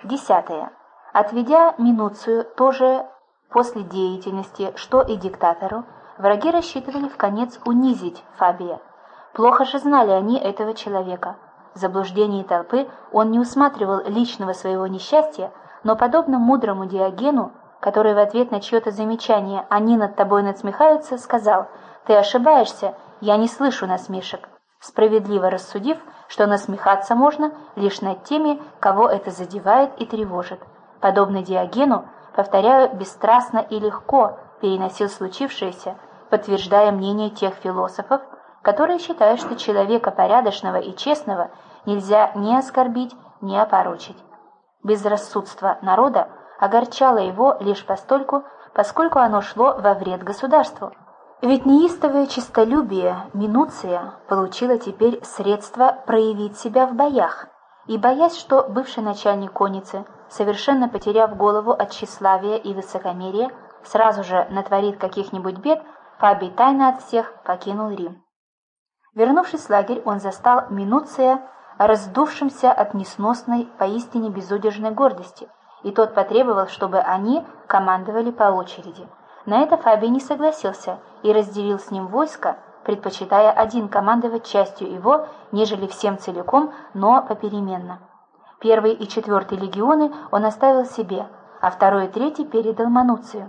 10. Отведя Минуцию тоже после деятельности, что и диктатору, враги рассчитывали вконец унизить Фабия. Плохо же знали они этого человека. В заблуждении толпы он не усматривал личного своего несчастья, но, подобно мудрому Диогену, который в ответ на чье-то замечание «они над тобой надсмехаются», сказал: «Ты ошибаешься, я не слышу насмешек», справедливо рассудив, что насмехаться можно лишь над теми, кого это задевает и тревожит. Подобно Диогену, повторяю, бесстрастно и легко переносил случившееся, подтверждая мнение тех философов, которые считают, что человека порядочного и честного нельзя ни оскорбить, ни опорочить. Безрассудство народа огорчало его лишь постольку, поскольку оно шло во вред государству. Ведь неистовое честолюбие Минуция получило теперь средство проявить себя в боях, и, боясь, что бывший начальник конницы, совершенно потеряв голову от тщеславия и высокомерия, сразу же натворит каких-нибудь бед, Фабий тайно от всех покинул Рим. Вернувшись в лагерь, он застал Минуция раздувшимся от несносной, поистине безудержной гордости, и тот потребовал, чтобы они командовали по очереди. На это Фабий не согласился и разделил с ним войско, предпочитая один командовать частью его, нежели всем целиком, но попеременно. 1 и 4 легионы он оставил себе, а 2 и 3 передал Мануцию.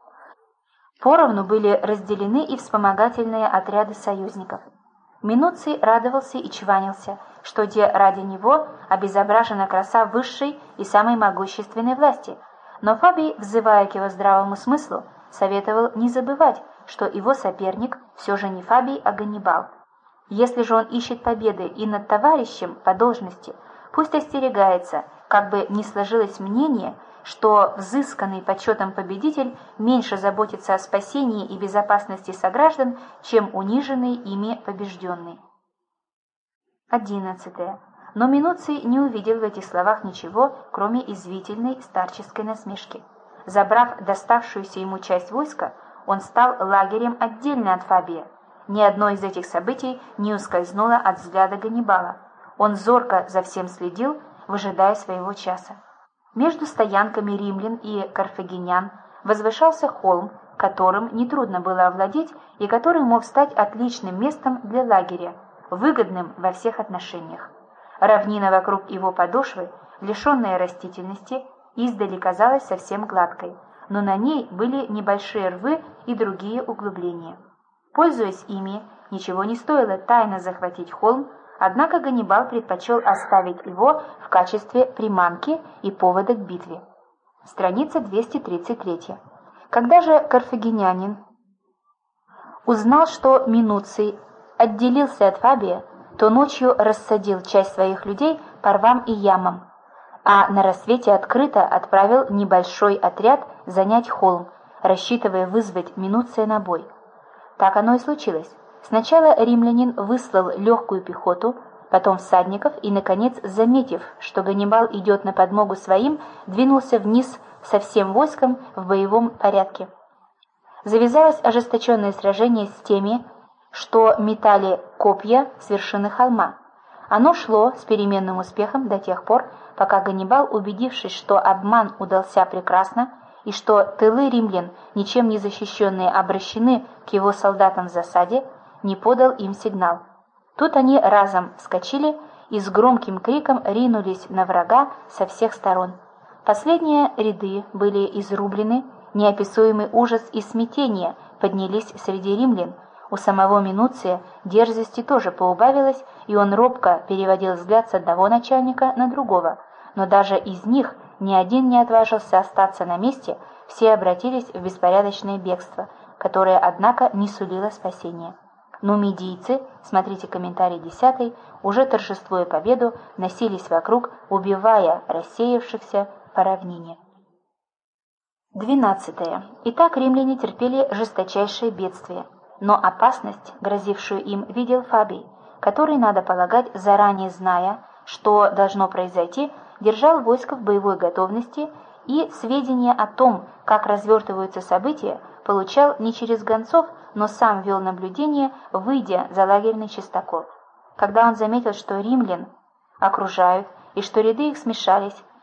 Поровну были разделены и вспомогательные отряды союзников. Минуций радовался и чванился, что где ради него обезображена краса высшей и самой могущественной власти, но Фабий, взывая к его здравому смыслу, советовал не забывать, что его соперник все же не Фабий, а Ганнибал. Если же он ищет победы и над товарищем по должности, пусть остерегается, как бы ни сложилось мнение, что взысканный почетом победитель меньше заботится о спасении и безопасности сограждан, чем униженный ими побежденный. 11. Но Минуций не увидел в этих словах ничего, кроме извительной старческой насмешки. Забрав доставшуюся ему часть войска, он стал лагерем отдельно от Фабия. Ни одно из этих событий не ускользнуло от взгляда Ганнибала. Он зорко за всем следил, выжидая своего часа. Между стоянками римлян и карфагенян возвышался холм, которым нетрудно было овладеть и который мог стать отличным местом для лагеря, выгодным во всех отношениях. Равнина вокруг его подошвы, лишенная растительности, издали казалась совсем гладкой, но на ней были небольшие рвы и другие углубления. Пользуясь ими, ничего не стоило тайно захватить холм, однако Ганнибал предпочел оставить его в качестве приманки и повода к битве. Страница 233. Когда же карфагенянин узнал, что Минуций отделился от Фабия, то ночью рассадил часть своих людей по рвам и ямам, а на рассвете открыто отправил небольшой отряд занять холм, рассчитывая вызвать Минуция на бой. Так оно и случилось. Сначала римлянин выслал легкую пехоту, потом всадников и, наконец, заметив, что Ганнибал идет на подмогу своим, двинулся вниз со всем войском в боевом порядке. Завязалось ожесточенное сражение с теми, что метали копья с вершины холма. Оно шло с переменным успехом до тех пор, пока Ганнибал, убедившись, что обман удался прекрасно и что тылы римлян, ничем не защищенные, обращены к его солдатам в засаде, не подал им сигнал. Тут они разом вскочили и с громким криком ринулись на врага со всех сторон. Последние ряды были изрублены, неописуемый ужас и смятение поднялись среди римлян. У самого Минуция дерзости тоже поубавилось, и он робко переводил взгляд с одного начальника на другого, но даже из них ни один не отважился остаться на месте, все обратились в беспорядочное бегство, которое, однако, не сулило спасения. Нумидийцы, смотрите комментарий 10, уже торжествуя победу, носились вокруг, убивая рассеявшихся по равнине. 12. Итак, римляне терпели жесточайшее бедствие, но опасность, грозившую им, видел Фабий, который, надо полагать, заранее зная, что должно произойти, держал войско в боевой готовности и сведения о том, как развертываются события, получал не через гонцов, но сам вел наблюдение, выйдя за лагерный частокол. Когда он заметил, что римлян окружают и что ряды их смешались,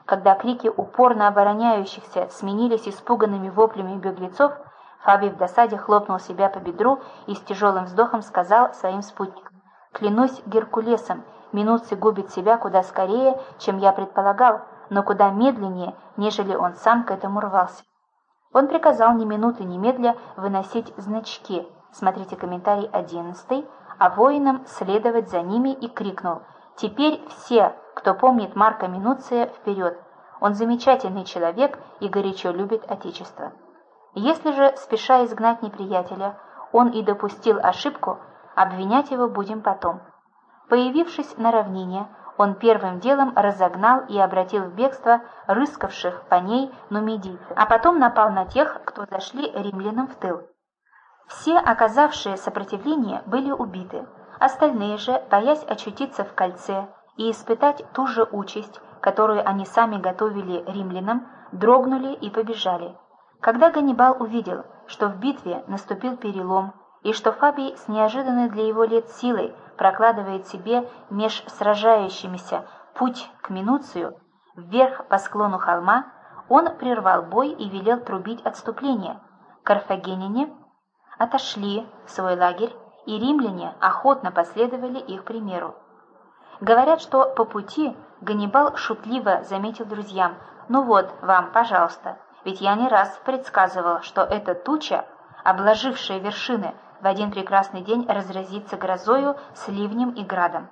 Когда крики упорно обороняющихся сменились испуганными воплями беглецов, Фабий в досаде хлопнул себя по бедру и с тяжелым вздохом сказал своим спутникам: «Клянусь Геркулесом, Минуций губит себя куда скорее, чем я предполагал, но куда медленнее, нежели он сам к этому рвался». Он приказал ни минуты немедля выносить значки, смотрите комментарий 11, а воинам следовать за ними, и крикнул: «Теперь все, кто помнит Марка Минуция, вперед! Он замечательный человек и горячо любит Отечество». Если же, спеша изгнать неприятеля, он и допустил ошибку, обвинять его будем потом. Появившись на равнине, он первым делом разогнал и обратил в бегство рыскавших по ней нумидийцев, а потом напал на тех, кто зашли римлянам в тыл. Все, оказавшие сопротивление, были убиты, остальные же, боясь очутиться в кольце и испытать ту же участь, которую они сами готовили римлянам, дрогнули и побежали. Когда Ганнибал увидел, что в битве наступил перелом, и что Фабий с неожиданной для его лет силой прокладывает себе меж сражающимися путь к Минуцию, вверх по склону холма, он прервал бой и велел трубить отступление. Карфагеняне отошли в свой лагерь, и римляне охотно последовали их примеру. Говорят, что по пути Ганнибал шутливо заметил друзьям: «Ну вот вам, пожалуйста, ведь я не раз предсказывал, что эта туча, обложившая вершины, в один прекрасный день разразится грозою, с ливнем и градом».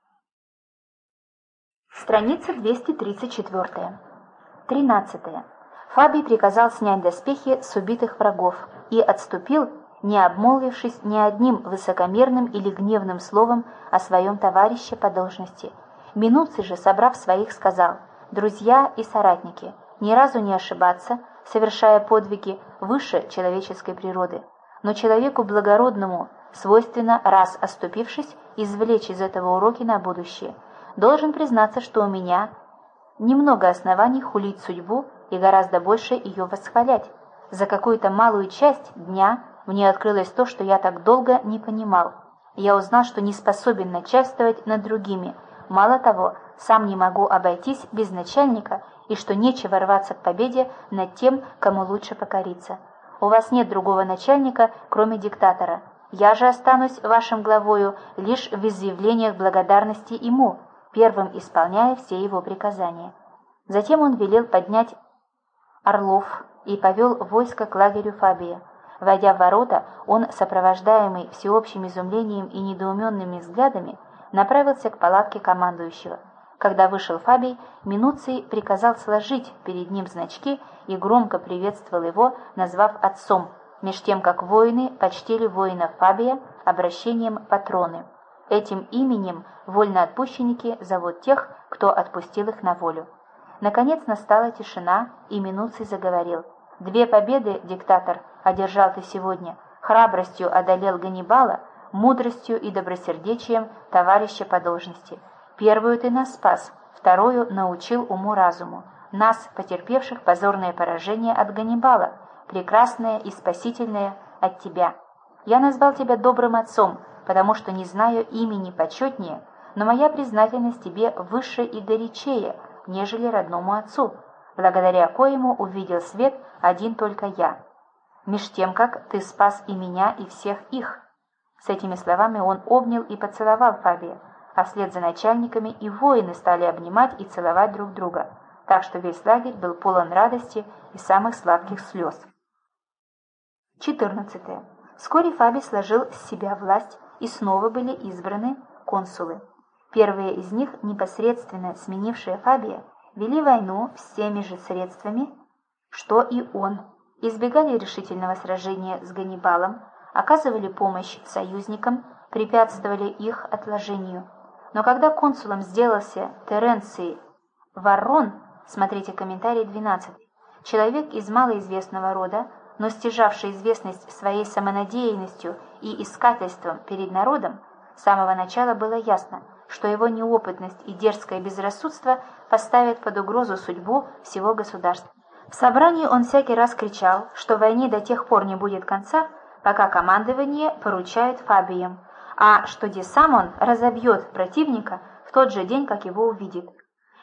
Страница 234. 13. Фабий приказал снять доспехи с убитых врагов и отступил, не обмолвившись ни одним высокомерным или гневным словом о своем товарище по должности. Минуций же, собрав своих, сказал: «Друзья и соратники, ни разу не ошибаться, совершая подвиги выше человеческой природы. Но человеку благородному свойственно, раз оступившись, извлечь из этого уроки на будущее. Должен признаться, что у меня немного оснований хулить судьбу и гораздо больше ее восхвалять. За какую-то малую часть дня мне открылось то, что я так долго не понимал. Я узнал, что не способен начальствовать над другими. Мало того, сам не могу обойтись без начальника, и что нечего рваться к победе над тем, кому лучше покориться. У вас нет другого начальника, кроме диктатора. Я же останусь вашим главою лишь в изъявлениях благодарности ему, первым исполняя все его приказания». Затем он велел поднять орлов и повел войско к лагерю Фабия. Войдя в ворота, он, сопровождаемый всеобщим изумлением и недоуменными взглядами, направился к палатке командующего. Когда вышел Фабий, Минуций приказал сложить перед ним значки и громко приветствовал его, назвав отцом, меж тем как воины почтили воина Фабия обращением патроны. Этим именем вольноотпущенники зовут тех, кто отпустил их на волю. Наконец настала тишина, и Минуций заговорил: «2 победы, диктатор, одержал ты сегодня, храбростью одолел Ганнибала, мудростью и добросердечием товарища по должности. Первую ты нас спас, вторую научил уму-разуму, нас, потерпевших позорное поражение от Ганнибала, прекрасное и спасительное от тебя. Я назвал тебя добрым отцом, потому что не знаю имени почетнее, но моя признательность тебе выше и горячее, нежели родному отцу, благодаря коему увидел свет один только я, меж тем, как ты спас и меня, и всех их». С этими словами он обнял и поцеловал Фабия, а вслед за начальниками и воины стали обнимать и целовать друг друга, так что весь лагерь был полон радости и самых сладких слез. 14. Вскоре Фабий сложил с себя власть, и снова были избраны консулы. Первые из них, непосредственно сменившие Фабия, вели войну всеми же средствами, что и он, избегали решительного сражения с Ганнибалом, оказывали помощь союзникам, препятствовали их отложению. Но когда консулом сделался Теренций Варрон, смотрите комментарий 12, человек из малоизвестного рода, но стяжавший известность своей самонадеянностью и искательством перед народом, с самого начала было ясно, что его неопытность и дерзкое безрассудство поставят под угрозу судьбу всего государства. В собрании он всякий раз кричал, что войне до тех пор не будет конца, пока командование поручает Фабиям, а что сам он разобьет противника в тот же день, как его увидит.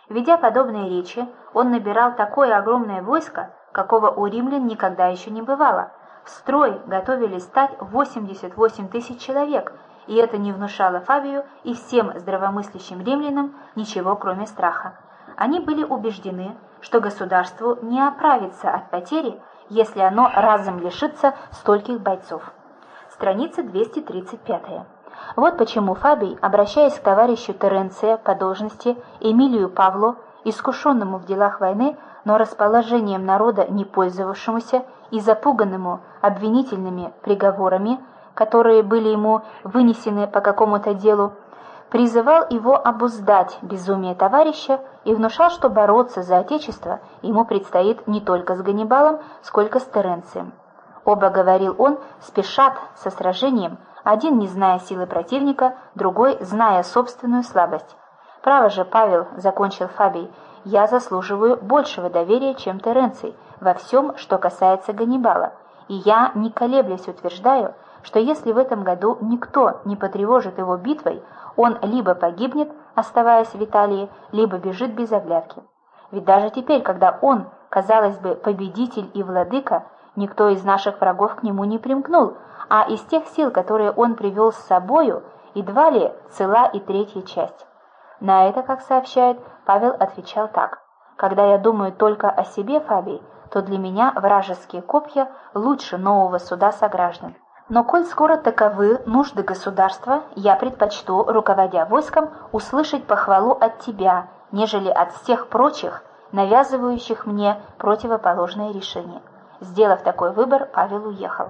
Ведя подобные речи, он набирал такое огромное войско, какого у римлян никогда еще не бывало. В строй готовились стать 88 тысяч человек, и это не внушало Фабию и всем здравомыслящим римлянам ничего, кроме страха. Они были убеждены, что государству не оправится от потери, если оно разом лишится стольких бойцов. Страница 235. Вот почему Фабий, обращаясь к товарищу Теренция по должности Эмилию Павлу, искушенному в делах войны, но расположением народа не пользовавшемуся и запуганному обвинительными приговорами, которые были ему вынесены по какому-то делу, призывал его обуздать безумие товарища и внушал, что бороться за отечество ему предстоит не только с Ганнибалом, сколько с Теренцием. Оба, говорил он, спешат со сражением, один не зная силы противника, другой зная собственную слабость. «Право же, Павел, — закончил Фабий, — я заслуживаю большего доверия, чем Теренций, во всем, что касается Ганнибала, и я, не колеблясь, утверждаю, что если в этом году никто не потревожит его битвой, он либо погибнет, оставаясь в Италии, либо бежит без оглядки. Ведь даже теперь, когда он, казалось бы, победитель и владыка, никто из наших врагов к нему не примкнул, а из тех сил, которые он привел с собою, едва ли цела и третья часть». На это, как сообщает, Павел отвечал так: «Когда я думаю только о себе, Фабий, то для меня вражеские копья лучше нового суда сограждан. Но коль скоро таковы нужды государства, я предпочту, руководя войском, услышать похвалу от тебя, нежели от всех прочих, навязывающих мне противоположное решение». Сделав такой выбор, Павел уехал.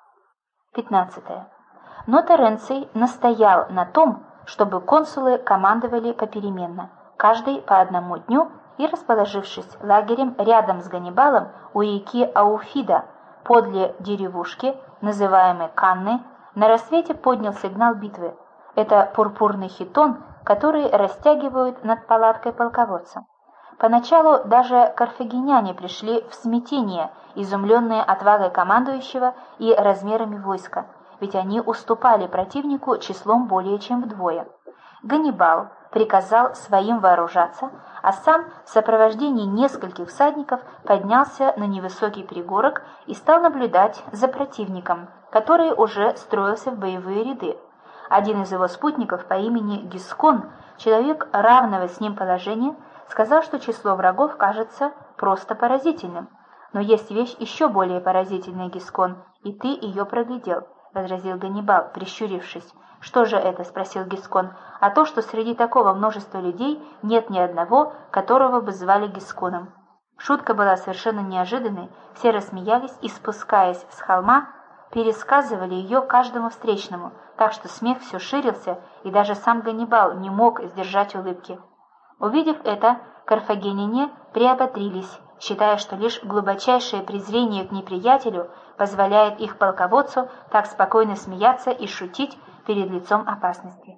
15. Но Теренций настоял на том, чтобы консулы командовали попеременно, каждый по одному дню, и, расположившись лагерем рядом с Ганнибалом у реки Ауфида, подле деревушки, называемой Канны, на рассвете поднял сигнал битвы. Это пурпурный хитон, который растягивают над палаткой полководца. Поначалу даже карфагеняне пришли в смятение, изумленные отвагой командующего и размерами войска, ведь они уступали противнику числом более чем вдвое. Ганнибал приказал своим вооружаться, а сам в сопровождении нескольких всадников поднялся на невысокий пригорок и стал наблюдать за противником, который уже строился в боевые ряды. Один из его спутников по имени Гискон, человек равного с ним положения, сказал, что число врагов кажется просто поразительным. «Но есть вещь еще более поразительная, Гискон, и ты ее проглядел», — возразил Ганнибал, прищурившись. «Что же это?» — спросил Гискон. «А то, что среди такого множества людей нет ни одного, которого бы звали Гисконом». Шутка была совершенно неожиданной, все рассмеялись и, спускаясь с холма, пересказывали ее каждому встречному, так что смех все ширился, и даже сам Ганнибал не мог сдержать улыбки. Увидев это, карфагеняне приободрились, считая, что лишь глубочайшее презрение к неприятелю позволяет их полководцу так спокойно смеяться и шутить перед лицом опасности.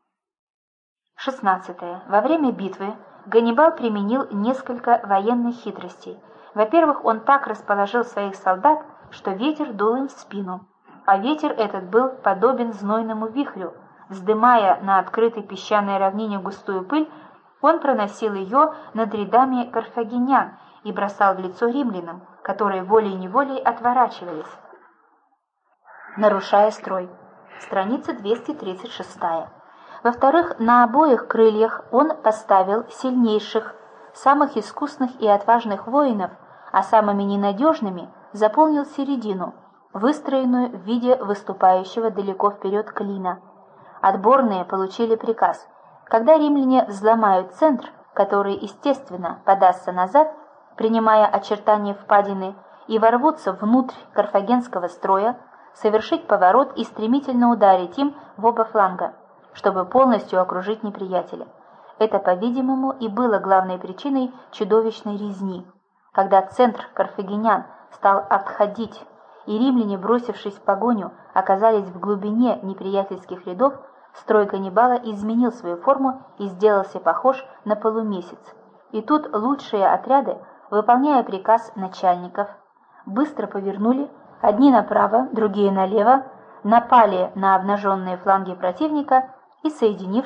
16. Во время битвы Ганнибал применил несколько военных хитростей. Во-первых, он так расположил своих солдат, что ветер дул им в спину, а ветер этот был подобен знойному вихрю. Вздымая на открытой песчаной равнине густую пыль, он проносил ее над рядами карфагенян и бросал в лицо римлянам, которые волей-неволей отворачивались, нарушая строй. Страница 236. Во-вторых, на обоих крыльях он поставил сильнейших, самых искусных и отважных воинов, а самыми ненадежными заполнил середину, выстроенную в виде выступающего далеко вперед клина. Отборные получили приказ: когда римляне взломают центр, который, естественно, подастся назад, принимая очертания впадины, и ворвутся внутрь карфагенского строя, совершить поворот и стремительно ударить им в оба фланга, чтобы полностью окружить неприятеля. Это, по-видимому, и было главной причиной чудовищной резни. Когда центр карфагенян стал отходить, и римляне, бросившись в погоню, оказались в глубине неприятельских рядов, строй Ганнибала изменил свою форму и сделался похож на полумесяц. И тут лучшие отряды, выполняя приказ начальников, быстро повернули, одни направо, другие налево, напали на обнаженные фланги противника и, соединившись,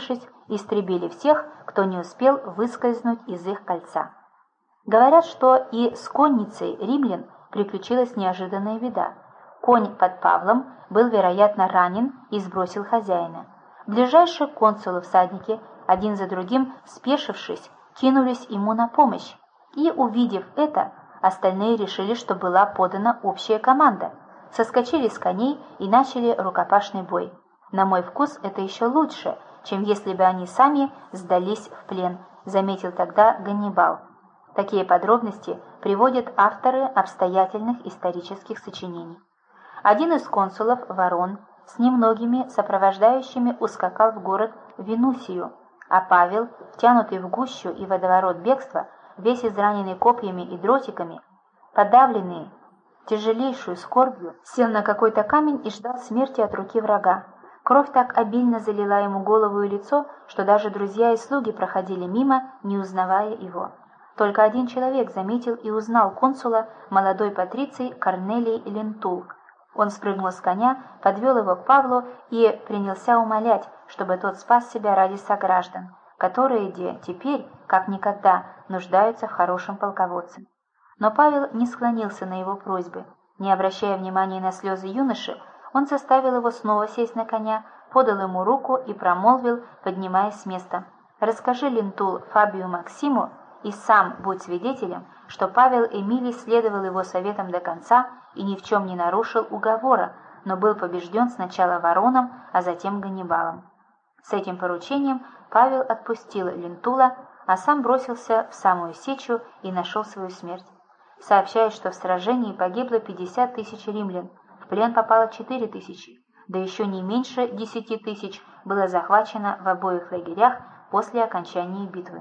истребили всех, кто не успел выскользнуть из их кольца. Говорят, что и с конницей римлян приключилась неожиданная беда. Конь под Павлом был, вероятно, ранен и сбросил хозяина. Ближайшие к консулу всадники, один за другим спешившись, кинулись ему на помощь, и, увидев это, остальные решили, что была подана общая команда, соскочили с коней и начали рукопашный бой. На мой вкус, это еще лучше, чем если бы они сами сдались в плен, заметил тогда Ганнибал. Такие подробности приводят авторы обстоятельных исторических сочинений. Один из консулов, Ворон, с немногими сопровождающими ускакал в город Винусию, а Павел, втянутый в гущу и водоворот бегства, весь израненный копьями и дротиками, подавленный тяжелейшую скорбью, сел на какой-то камень и ждал смерти от руки врага. Кровь так обильно залила ему голову и лицо, что даже друзья и слуги проходили мимо, не узнавая его. Только один человек заметил и узнал консула, молодой патриций Корнелий Лентул. Он спрыгнул с коня, подвел его к Павлу и принялся умолять, чтобы тот спас себя ради сограждан, которые теперь, как никогда, нуждаются в хорошем полководце. Но Павел не склонился на его просьбы. Не обращая внимания на слезы юноши, он заставил его снова сесть на коня, подал ему руку и промолвил, поднимаясь с места: «Расскажи, Лентул, Фабию Максиму, и сам будь свидетелем, что Павел Эмилий следовал его советам до конца и ни в чем не нарушил уговора, но был побежден сначала Вороном, а затем Ганнибалом». С этим поручением Павел отпустил Лентула, а сам бросился в самую сечу и нашел свою смерть. Сообщают, что в сражении погибло 50 тысяч римлян, в плен попало 4 тысячи, да еще не меньше 10 тысяч было захвачено в обоих лагерях после окончания битвы.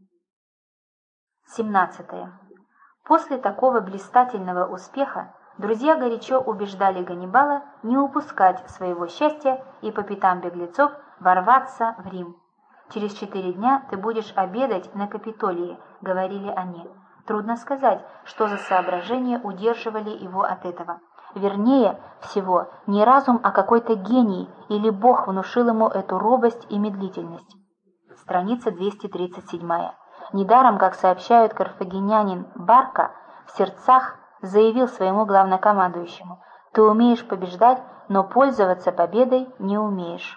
17. После такого блистательного успеха друзья горячо убеждали Ганнибала не упускать своего счастья и по пятам беглецов ворваться в Рим. «Через 4 дня ты будешь обедать на Капитолии», — говорили они. Трудно сказать, что за соображения удерживали его от этого. Вернее всего, не разум, а какой-то гений или бог внушил ему эту робость и медлительность. Страница 237. Недаром, как сообщают, карфагенянин Барка в сердцах заявил своему главнокомандующему: «Ты умеешь побеждать, но пользоваться победой не умеешь».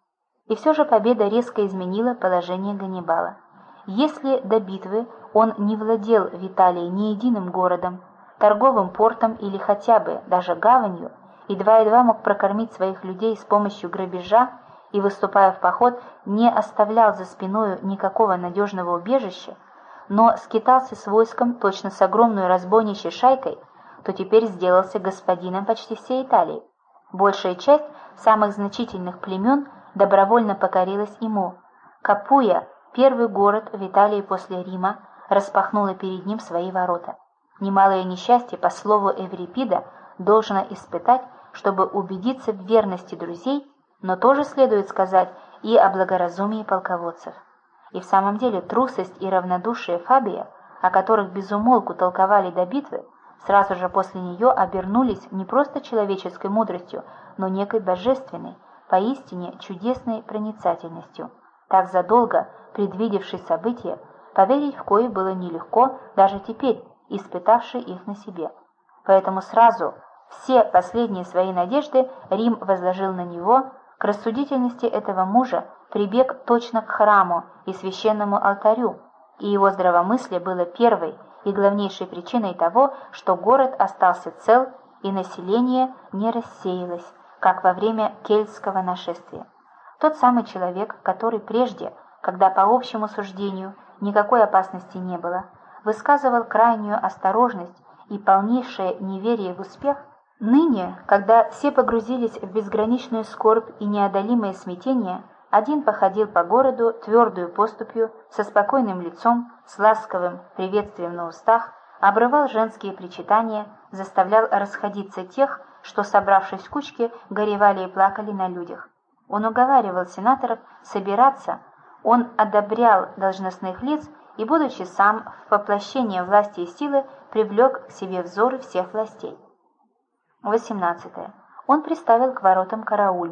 И все же победа резко изменила положение Ганнибала. Если до битвы он не владел в Италии ни единым городом, торговым портом или хотя бы даже гаванью, едва мог прокормить своих людей с помощью грабежа и, выступая в поход, не оставлял за спиною никакого надежного убежища, но скитался с войском точно с огромной разбойничьей шайкой, то теперь сделался господином почти всей Италии. Большая часть самых значительных племен добровольно покорилась ему. Капуя, первый город в Италии после Рима, распахнула перед ним свои ворота. Немалое несчастье, по слову Эврипида, должно испытать, чтобы убедиться в верности друзей, но тоже следует сказать и о благоразумии полководцев. И в самом деле трусость и равнодушие Фабия, о которых безумолку толковали до битвы, сразу же после нее обернулись не просто человеческой мудростью, но некой божественной, поистине чудесной проницательностью. Так задолго предвидевшие события, поверить в кои было нелегко даже теперь, испытавший их на себе. Поэтому сразу все последние свои надежды Рим возложил на него. К рассудительности этого мужа прибег точно к храму и священному алтарю, и его здравомыслие было первой и главнейшей причиной того, что город остался цел и население не рассеялось, как во время кельтского нашествия. Тот самый человек, который прежде, когда по общему суждению никакой опасности не было, высказывал крайнюю осторожность и полнейшее неверие в успех, ныне, когда все погрузились в безграничную скорбь и неодолимое смятение, один походил по городу твердую поступью, со спокойным лицом, с ласковым приветствием на устах, обрывал женские причитания, заставлял расходиться тех, что, собравшись в кучки, горевали и плакали на людях. Он уговаривал сенаторов собираться, он одобрял должностных лиц и, будучи сам в воплощении власти и силы, привлек к себе взоры всех властей. 18. Он приставил к воротам караульных,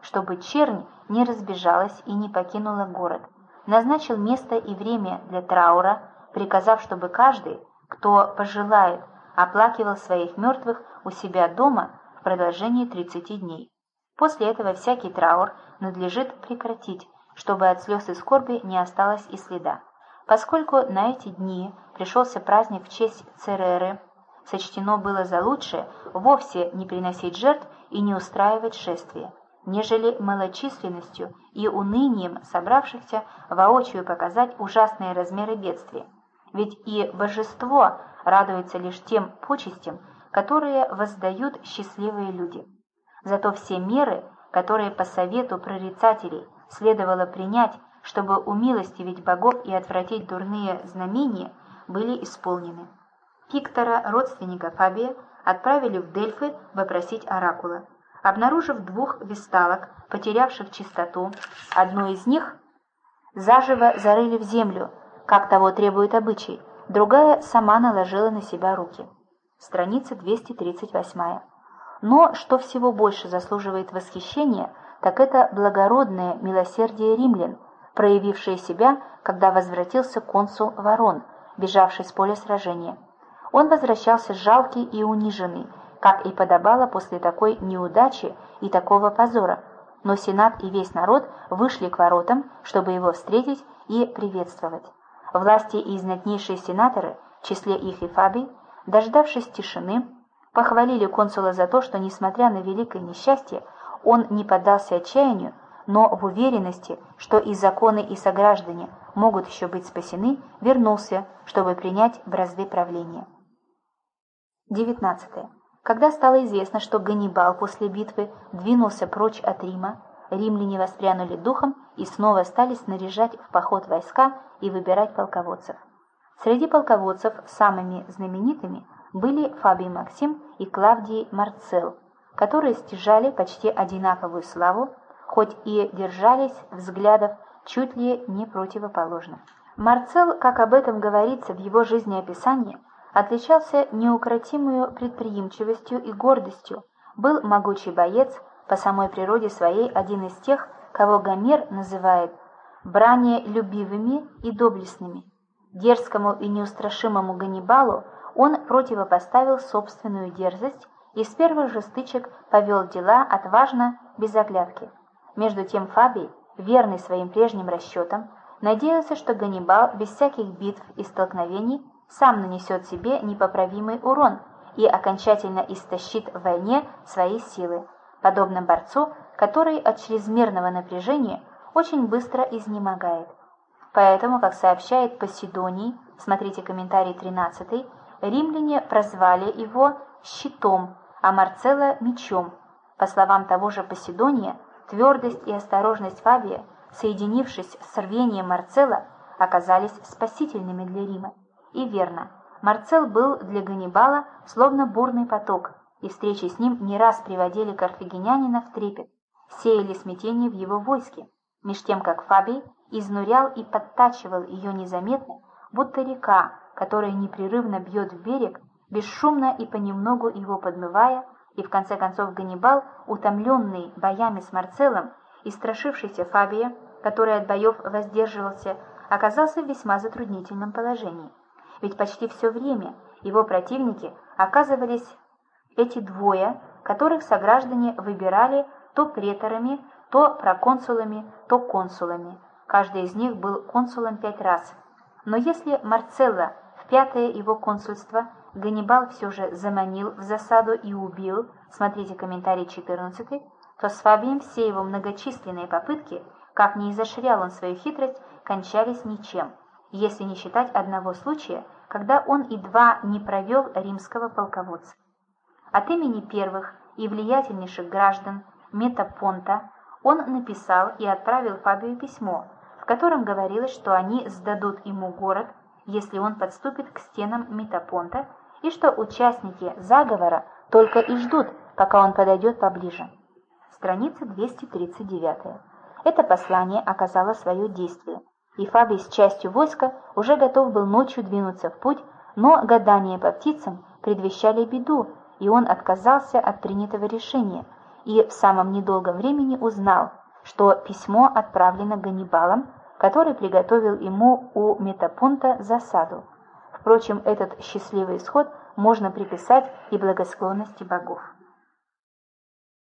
чтобы чернь не разбежалась и не покинула город. Назначил место и время для траура, приказав, чтобы каждый, кто пожелает, оплакивал своих мертвых у себя дома в продолжении 30 дней. После этого всякий траур надлежит прекратить, чтобы от слез и скорби не осталось и следа. Поскольку на эти дни пришелся праздник в честь Цереры, сочтено было за лучшее вовсе не приносить жертв и не устраивать шествия, нежели малочисленностью и унынием собравшихся воочию показать ужасные размеры бедствия. Ведь и божество радуется лишь тем почестям, которые воздают счастливые люди. Зато все меры, которые по совету прорицателей следовало принять, чтобы умилостивить богов и отвратить дурные знамения, были исполнены. Пиктора, родственника Фабия, отправили в Дельфы вопросить оракула. Обнаружив 2 весталок, потерявших чистоту, одну из них заживо зарыли в землю, как того требует обычай, другая сама наложила на себя руки. Страница 238. Но что всего больше заслуживает восхищения, так это благородное милосердие римлян, проявившее себя, когда возвратился консул Ворон, бежавший с поля сражения. Он возвращался жалкий и униженный, как и подобало после такой неудачи и такого позора, но сенат и весь народ вышли к воротам, чтобы его встретить и приветствовать. Власти и знатнейшие сенаторы, в числе их и Фабий, дождавшись тишины, похвалили консула за то, что, несмотря на великое несчастье, он не поддался отчаянию, но в уверенности, что и законы, и сограждане могут еще быть спасены, вернулся, чтобы принять бразды правления. 19. Когда стало известно, что Ганнибал после битвы двинулся прочь от Рима, римляне воспрянули духом и снова стали снаряжать в поход войска и выбирать полководцев. Среди полководцев самыми знаменитыми были Фабий Максим и Клавдий Марцел, которые стяжали почти одинаковую славу, хоть и держались взглядов чуть ли не противоположных. Марцел, как об этом говорится в его жизнеописании, отличался неукротимую предприимчивостью и гордостью, был могучий боец, по самой природе своей один из тех, кого Гомер называет бранелюбивыми и доблестными. Дерзкому и неустрашимому Ганнибалу он противопоставил собственную дерзость и с первых же стычек повел дела отважно, без оглядки. Между тем Фабий, верный своим прежним расчетам, надеялся, что Ганнибал без всяких битв и столкновений сам нанесет себе непоправимый урон и окончательно истощит в войне свои силы, подобно борцу, который от чрезмерного напряжения очень быстро изнемогает. Поэтому, как сообщает Поsidоний, смотрите комментарий 13, римляне прозвали его «щитом», а Марцелла «мечом». По словам того же Поsidония, твердость и осторожность Фабия, соединившись с рвением Марцелла, оказались спасительными для Рима. И верно, Марцел был для Ганнибала словно бурный поток, и встречи с ним не раз приводили карфагенянина в трепет, сеяли смятение в его войске, меж тем как Фабий изнурял и подтачивал ее незаметно, будто река, которая непрерывно бьет в берег, бесшумно и понемногу его подмывая, и в конце концов Ганнибал, утомленный боями с Марцеллом и страшившийся Фабия, который от боев воздерживался, оказался в весьма затруднительном положении. Ведь почти все время его противники оказывались эти двое, которых сограждане выбирали то преторами, то проконсулами, то консулами. Каждый из них был консулом 5 раз. Но если Марцелла в 5-е его консульство Ганнибал все же заманил в засаду и убил, смотрите комментарий 14, то с Фабием все его многочисленные попытки, как ни изощрял он свою хитрость, кончались ничем, если не считать одного случая, когда он едва не провел римского полководца. От имени первых и влиятельнейших граждан Метапонта он написал и отправил Фабию письмо, в котором говорилось, что они сдадут ему город, если он подступит к стенам Метапонта, и что участники заговора только и ждут, пока он подойдет поближе. Страница 239. Это послание оказало свое действие, и Фабий с частью войска уже готов был ночью двинуться в путь, но гадания по птицам предвещали беду, и он отказался от принятого решения, и в самом недолгом времени узнал, что письмо отправлено Ганнибалом, который приготовил ему у Метапунта засаду. Впрочем, этот счастливый исход можно приписать и благосклонности богов.